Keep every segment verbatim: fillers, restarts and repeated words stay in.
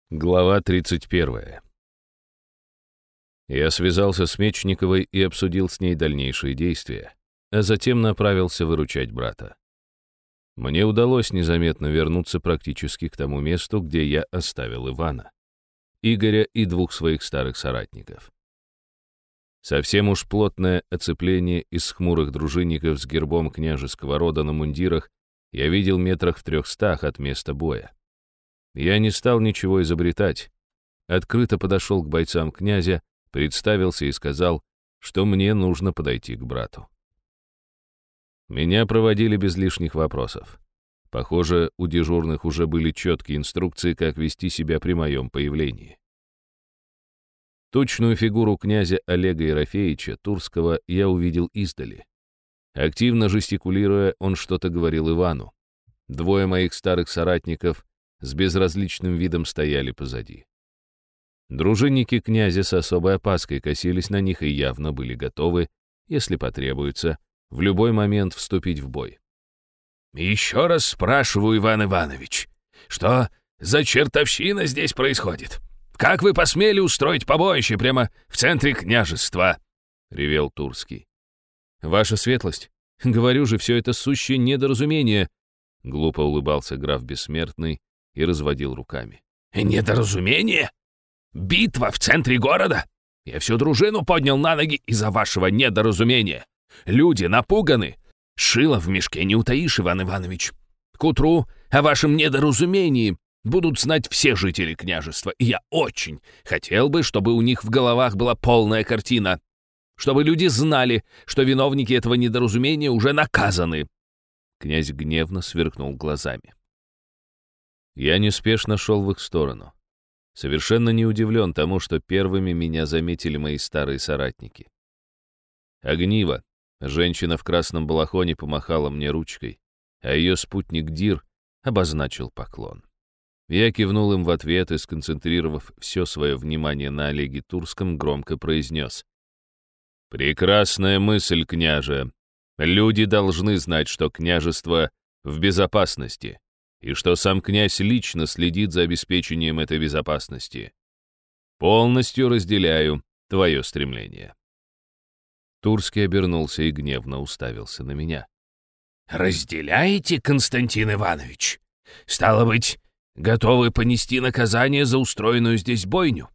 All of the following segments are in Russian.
Глава тридцать первая. Я связался с Мечниковой и обсудил с ней дальнейшие действия, а затем направился выручать брата. Мне удалось незаметно вернуться практически к тому месту, где я оставил Ивана, Игоря и двух своих старых соратников. Совсем уж плотное оцепление из хмурых дружинников с гербом княжеского рода на мундирах я видел метрах в трехстах от места боя. Я не стал ничего изобретать. Открыто подошел к бойцам князя, представился и сказал, что мне нужно подойти к брату. Меня проводили без лишних вопросов. Похоже, у дежурных уже были четкие инструкции, как вести себя при моем появлении. Тучную фигуру князя Олега Ерофеевича Турского я увидел издали. Активно жестикулируя, он что-то говорил Ивану. Двое моих старых соратников с безразличным видом стояли позади. Дружинники князя с особой опаской косились на них и явно были готовы, если потребуется, в любой момент вступить в бой. «Еще раз спрашиваю, Иван Иванович, что за чертовщина здесь происходит? Как вы посмели устроить побоище прямо в центре княжества?» — ревел Турский. «Ваша светлость, говорю же, все это сущее недоразумение», — глупо улыбался граф Бессмертный и разводил руками. «Недоразумение? Битва в центре города? Я всю дружину поднял на ноги из-за вашего недоразумения. Люди напуганы. Шило в мешке не утаишь, Иван Иванович. К утру о вашем недоразумении будут знать все жители княжества, и я очень хотел бы, чтобы у них в головах была полная картина, чтобы люди знали, что виновники этого недоразумения уже наказаны». Князь гневно сверкнул глазами. Я неспешно шел в их сторону. Совершенно не удивлен тому, что первыми меня заметили мои старые соратники. Огниво, женщина в красном балахоне, помахала мне ручкой, а ее спутник Дир обозначил поклон. Я кивнул им в ответ и, сконцентрировав все свое внимание на Олеге Турском, громко произнес: «Прекрасная мысль, княже. Люди должны знать, что княжество в безопасности, и что сам князь лично следит за обеспечением этой безопасности. Полностью разделяю твое стремление». Турский обернулся и гневно уставился на меня. «Разделяете, Константин Иванович? Стало быть, готовы понести наказание за устроенную здесь бойню?»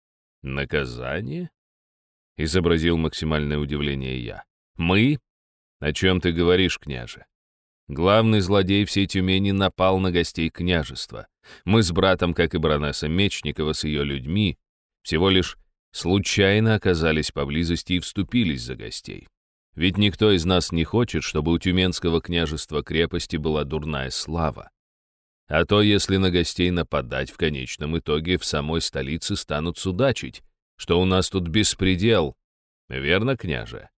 «Наказание?» — изобразил максимальное удивление я. «Мы? О чем ты говоришь, княже? Главный злодей всей Тюмени напал на гостей княжества. Мы с братом, как и баронесса Мечникова с ее людьми, всего лишь случайно оказались поблизости и вступились за гостей. Ведь никто из нас не хочет, чтобы у Тюменского княжества крепости была дурная слава. А то, если на гостей нападать, в конечном итоге в самой столице станут судачить, что у нас тут беспредел. Верно, княже?»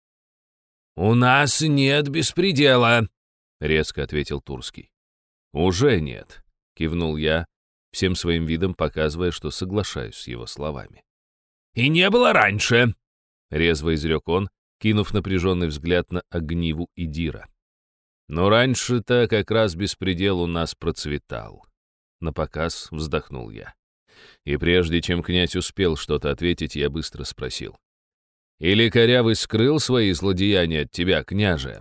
«У нас нет беспредела», — резко ответил Турский. «Уже нет», — кивнул я, всем своим видом показывая, что соглашаюсь с его словами. «И не было раньше», — резво изрек он, кинув напряженный взгляд на Огниву и Дира. «Но раньше-то как раз беспредел у нас процветал». Напоказ вздохнул я. И прежде чем князь успел что-то ответить, я быстро спросил: «Или Корявый скрыл свои злодеяния от тебя, княже?»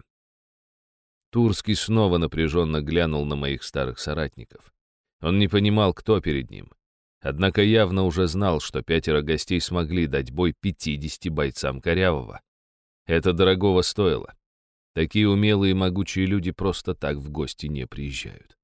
Турский снова напряженно глянул на моих старых соратников. Он не понимал, кто перед ним. Однако явно уже знал, что пятеро гостей смогли дать бой пятидесяти бойцам Корявого. Это дорогого стоило. Такие умелые и могучие люди просто так в гости не приезжают.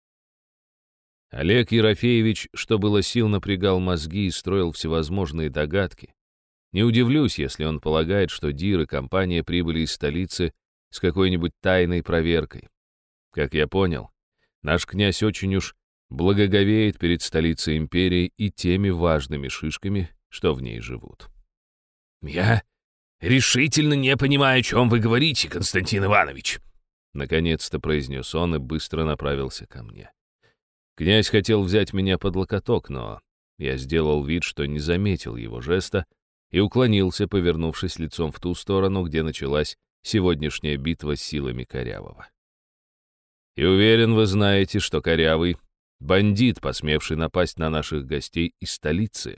Олег Ерофеевич, что было сил, напрягал мозги и строил всевозможные догадки. Не удивлюсь, если он полагает, что Дир и компания прибыли из столицы с какой-нибудь тайной проверкой. Как я понял, наш князь очень уж благоговеет перед столицей империи и теми важными шишками, что в ней живут. «Я решительно не понимаю, о чем вы говорите, Константин Иванович», — наконец-то произнес он и быстро направился ко мне. Князь хотел взять меня под локоток, но я сделал вид, что не заметил его жеста, и уклонился, повернувшись лицом в ту сторону, где началась сегодняшняя битва с силами Корявого. «И уверен, вы знаете, что Корявый Бандит, посмевший напасть на наших гостей из столицы.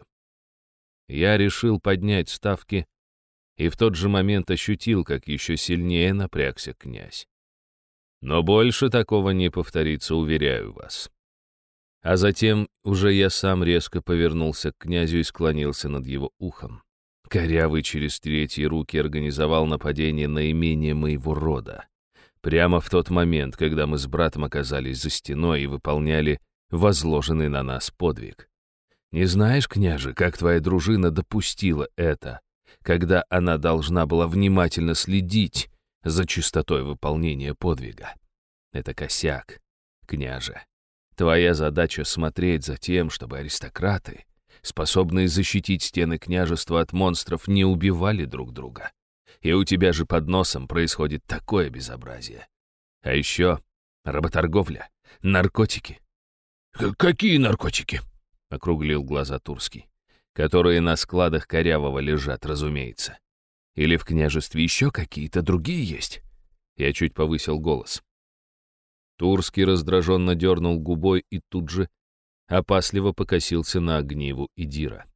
Я решил поднять ставки и в тот же момент ощутил, как еще сильнее напрягся князь. Но больше такого не повторится, уверяю вас. А затем уже я сам резко повернулся к князю и склонился над его ухом. Корявый через третьи руки организовал нападение на имение моего рода. Прямо в тот момент, когда мы с братом оказались за стеной и выполняли возложенный на нас подвиг. Не знаешь, княже, как твоя дружина допустила это, когда она должна была внимательно следить за чистотой выполнения подвига? Это косяк, княже. Твоя задача — смотреть за тем, чтобы аристократы, способные защитить стены княжества от монстров, не убивали друг друга. И у тебя же под носом происходит такое безобразие. А еще работорговля, наркотики. «Какие наркотики?» — округлил глаза Турский. «Которые на складах Корявого лежат, разумеется. Или в княжестве еще какие-то другие есть?» Я чуть повысил голос. Турский раздраженно дернул губой и тут же опасливо покосился на Огниву и Дира.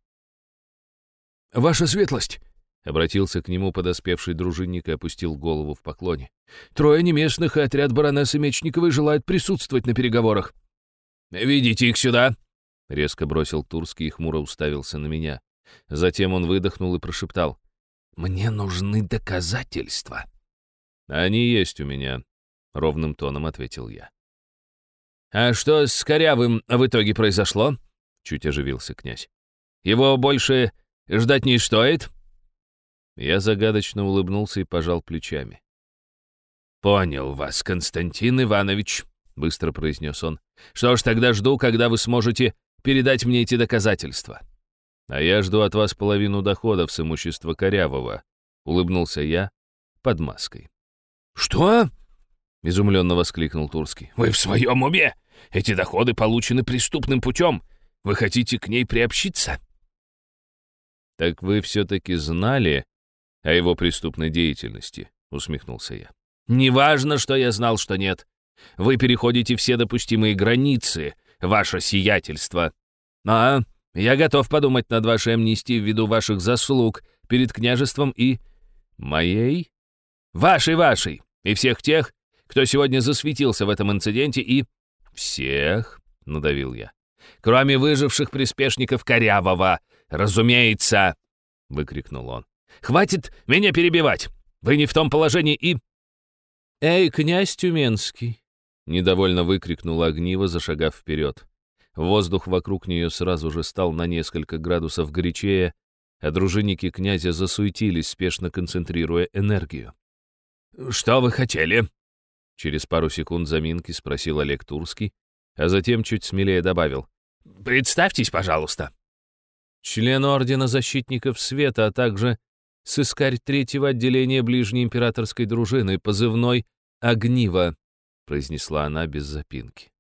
«Ваша светлость!» — обратился к нему подоспевший дружинник и опустил голову в поклоне. «Трое неместных и отряд баронессы Мечниковой желают присутствовать на переговорах». «Ведите их сюда!» — резко бросил Турский и хмуро уставился на меня. Затем он выдохнул и прошептал. «Мне нужны доказательства». «Они есть у меня», — ровным тоном ответил я. «А что с Корявым в итоге произошло?» — чуть оживился князь. «Его больше ждать не стоит?» Я загадочно улыбнулся и пожал плечами. «Понял вас, Константин Иванович», — быстро произнес он. «Что ж, тогда жду, когда вы сможете передать мне эти доказательства». «А я жду от вас половину доходов с имущества Корявого», — улыбнулся я под маской. «Что?» — изумленно воскликнул Турский. «Вы в своем уме? Эти доходы получены преступным путем. Вы хотите к ней приобщиться?» «Так вы все-таки знали о его преступной деятельности», — усмехнулся я. «Неважно, что я знал, что нет. Вы переходите все допустимые границы, ваше сиятельство. А я готов подумать над вашей амнистией ввиду ваших заслуг перед княжеством и... моей? Вашей, вашей. И всех тех, кто сегодня засветился в этом инциденте, и... Всех, надавил я. Кроме выживших приспешников Корявого, разумеется, выкрикнул он. Хватит меня перебивать. Вы не в том положении и... «Эй, князь Тюменский!» — недовольно выкрикнула Огнива, зашагав вперед. Воздух вокруг нее сразу же стал на несколько градусов горячее, а дружинники князя засуетились, спешно концентрируя энергию. «Что вы хотели?» Через пару секунд заминки спросил Олег Турский, а затем чуть смелее добавил. «Представьтесь, пожалуйста». «Член Ордена Защитников Света, а также сыскарь третьего отделения Ближней императорской дружины, позывной «Огнива», — произнесла она без запинки.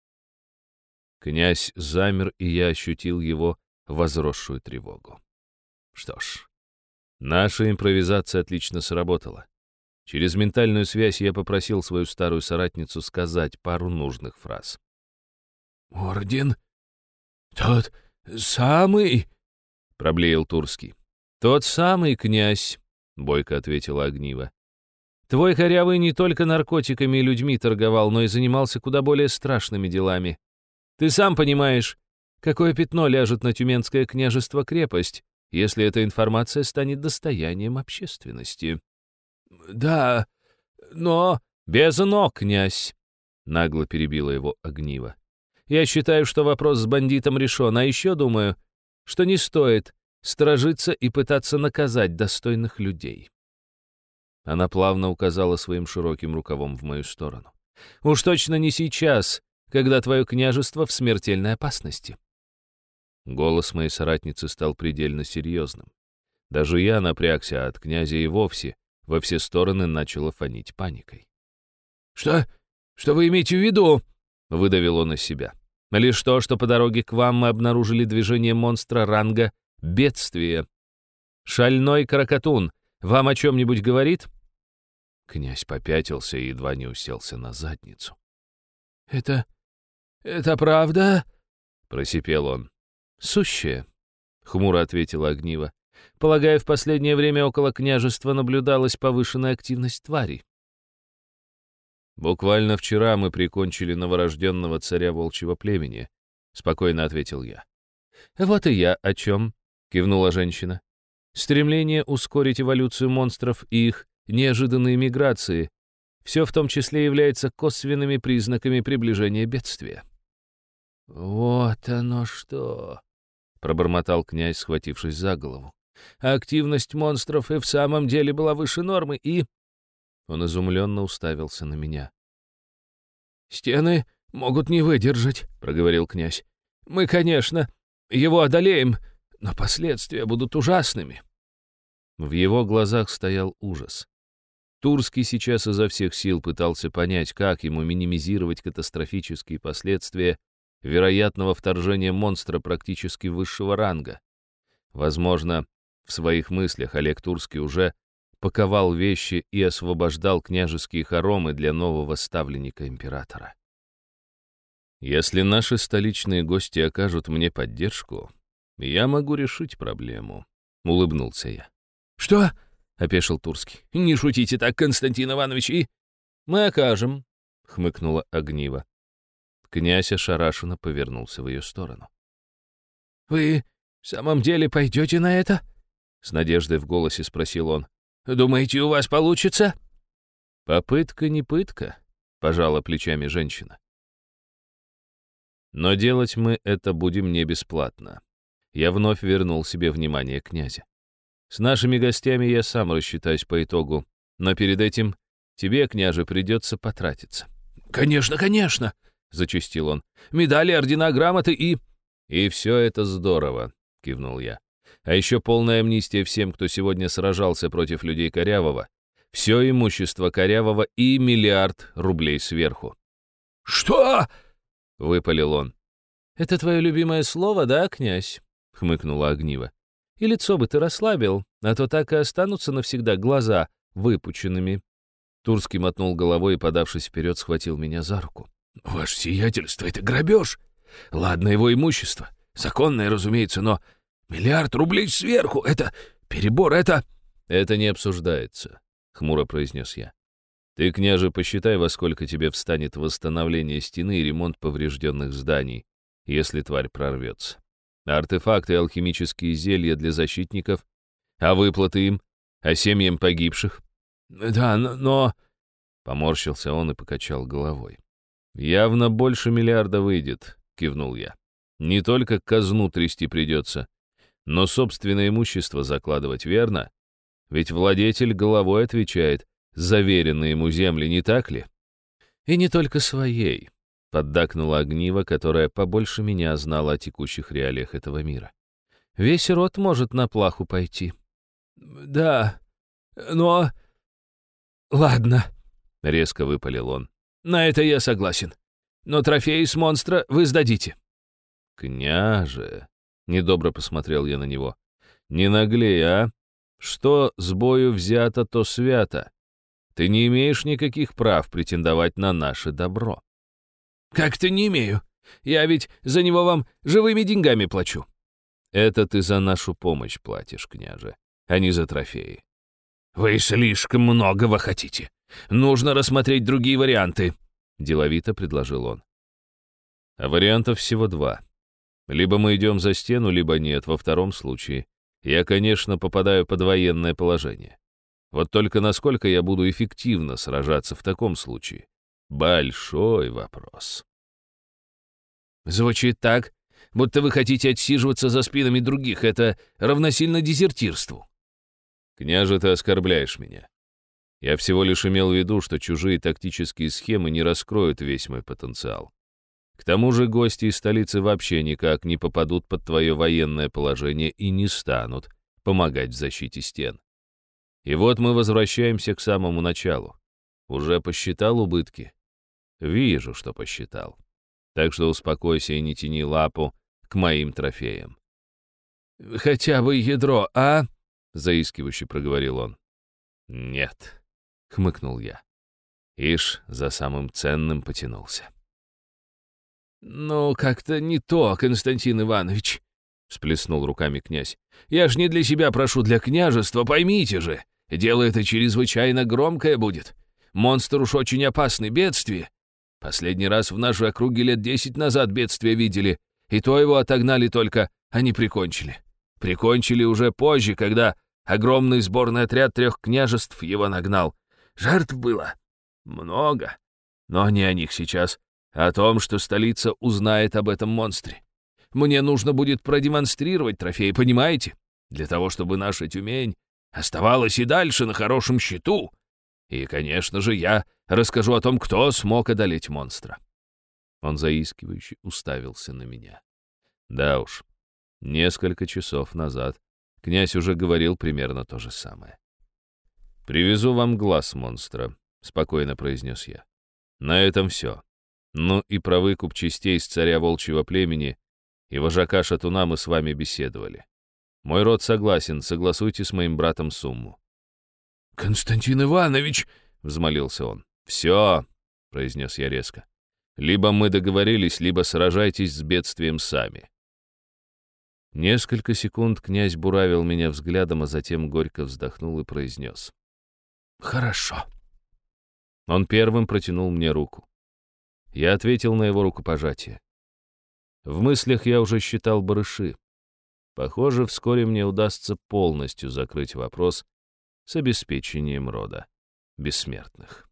Князь замер, и я ощутил его возросшую тревогу. Что ж, наша импровизация отлично сработала. Через ментальную связь я попросил свою старую соратницу сказать пару нужных фраз. «Орден? Тот самый?» — проблеял Турский. «Тот самый, князь», — бойко ответила Огнива. «Твой Корявый не только наркотиками и людьми торговал, но и занимался куда более страшными делами. Ты сам понимаешь, какое пятно ляжет на Тюменское княжество-крепость, если эта информация станет достоянием общественности». «Да, но...» «Без «но», князь», — нагло перебила его Огнива. «Я считаю, что вопрос с бандитом решен, а еще думаю, что не стоит сторожиться и пытаться наказать достойных людей». Она плавно указала своим широким рукавом в мою сторону. «Уж точно не сейчас, когда твое княжество в смертельной опасности». Голос моей соратницы стал предельно серьезным. Даже я напрягся, а от князя и вовсе во все стороны начало фонить паникой. «Что? Что вы имеете в виду?» — выдавил он из себя. «Лишь то, что по дороге к вам мы обнаружили движение монстра ранга «Бедствие». Шальной каракатун вам о чем-нибудь говорит?» Князь попятился и едва не уселся на задницу. «Это... это правда?» просипел он. «Сущее», — хмуро ответила Огниво. «Полагаю, в последнее время около княжества наблюдалась повышенная активность тварей». «Буквально вчера мы прикончили новорожденного царя волчьего племени», — спокойно ответил я. «Вот и я о чем», — кивнула женщина. «Стремление ускорить эволюцию монстров и их неожиданные миграции — все в том числе является косвенными признаками приближения бедствия». «Вот оно что!» — пробормотал князь, схватившись за голову. «Активность монстров и в самом деле была выше нормы, и...» Он изумленно уставился на меня. «Стены могут не выдержать», — проговорил князь. «Мы, конечно, его одолеем, но последствия будут ужасными». В его глазах стоял ужас. Турский сейчас изо всех сил пытался понять, как ему минимизировать катастрофические последствия вероятного вторжения монстра практически высшего ранга. Возможно, в своих мыслях Олег Турский уже паковал вещи и освобождал княжеские хоромы для нового ставленника императора. «Если наши столичные гости окажут мне поддержку, я могу решить проблему», — улыбнулся я. «Что?» — опешил Турский. «Не шутите так, Константин Иванович, и...» «Мы окажем», — хмыкнула Огниво. Князь ошарашенно повернулся в ее сторону. «Вы в самом деле пойдете на это?» — с надеждой в голосе спросил он. «Думаете, у вас получится?» «Попытка не пытка», — пожала плечами женщина. «Но делать мы это будем не бесплатно». Я вновь вернул себе внимание князя. «С нашими гостями я сам рассчитаюсь по итогу, но перед этим тебе, княже, придется потратиться». «Конечно, конечно!» — зачастил он. «Медали, ордена, грамоты и...» «И все это здорово», — кивнул я. «А еще полная амнистия всем, кто сегодня сражался против людей Корявого, все имущество Корявого и миллиард рублей сверху». «Что?» — выпалил он. «Это твое любимое слово, да, князь?» — хмыкнула Огниво. «И лицо бы ты расслабил, а то так и останутся навсегда глаза выпученными». Турский мотнул головой и, подавшись вперед, схватил меня за руку. «Ваше сиятельство, это грабеж. Ладно, его имущество. Законное, разумеется, но миллиард рублей сверху — это перебор, это...» «Это не обсуждается», — хмуро произнес я. «Ты, княже, посчитай, во сколько тебе встанет восстановление стены и ремонт поврежденных зданий, если тварь прорвется. Артефакты и алхимические зелья для защитников, а выплаты им, а семьям погибших». «Да, но...» — поморщился он и покачал головой. «Явно больше миллиарда выйдет», — кивнул я. «Не только казну трясти придется, но собственное имущество закладывать, верно? Ведь владетель головой отвечает за веренные ему земли, не так ли?» «И не только своей», — поддакнула Огниво, которая побольше меня знала о текущих реалиях этого мира. «Весь род может на плаху пойти». «Да, но...» «Ладно», — резко выпалил он. «На это я согласен. Но трофеи с монстра вы сдадите». «Княже», — недобро посмотрел я на него, — «не наглей, а? Что с бою взято, то свято. Ты не имеешь никаких прав претендовать на наше добро». «Как-то не имею. Я ведь за него вам живыми деньгами плачу». «Это ты за нашу помощь платишь, княже, а не за трофеи». «Вы слишком многого хотите. Нужно рассмотреть другие варианты», — деловито предложил он. А вариантов всего два. Либо мы идем за стену, либо нет. Во втором случае я, конечно, попадаю под военное положение. Вот только насколько я буду эффективно сражаться в таком случае? Большой вопрос. Звучит так, будто вы хотите отсиживаться за спинами других. Это равносильно дезертирству. Княже, ты оскорбляешь меня. Я всего лишь имел в виду, что чужие тактические схемы не раскроют весь мой потенциал. К тому же гости из столицы вообще никак не попадут под твое военное положение и не станут помогать в защите стен. И вот мы возвращаемся к самому началу. Уже посчитал убытки? Вижу, что посчитал. Так что успокойся и не тяни лапу к моим трофеям. «Хотя бы ядро, а?» — заискивающе проговорил он. «Нет», — хмыкнул я. Ишь, за самым ценным потянулся. «Ну, как-то не то, Константин Иванович», — всплеснул руками князь. «Я ж не для себя прошу, для княжества, поймите же. Дело это чрезвычайно громкое будет. Монстр уж очень опасный, бедствие. Последний раз в нашей округе лет десять назад бедствие видели, и то его отогнали только, а не прикончили. Прикончили уже позже, когда огромный сборный отряд трех княжеств его нагнал. Жертв было много, но не о них сейчас, а о том, что столица узнает об этом монстре. Мне нужно будет продемонстрировать трофей, понимаете? Для того, чтобы наша Тюмень оставалась и дальше на хорошем счету. И, конечно же, я расскажу о том, кто смог одолеть монстра». Он заискивающе уставился на меня. Да уж, несколько часов назад князь уже говорил примерно то же самое. «Привезу вам глаз монстра», — спокойно произнес я. «На этом все. Ну и про выкуп частей с царя волчьего племени и вожака шатуна мы с вами беседовали. Мой род согласен, согласуйте с моим братом сумму». «Константин Иванович!» — взмолился он. «Все», — произнес я резко. «Либо мы договорились, либо сражайтесь с бедствием сами». Несколько секунд князь буравил меня взглядом, а затем горько вздохнул и произнес: «Хорошо». Он первым протянул мне руку. Я ответил на его рукопожатие. В мыслях я уже считал барыши. Похоже, вскоре мне удастся полностью закрыть вопрос с обеспечением рода бессмертных.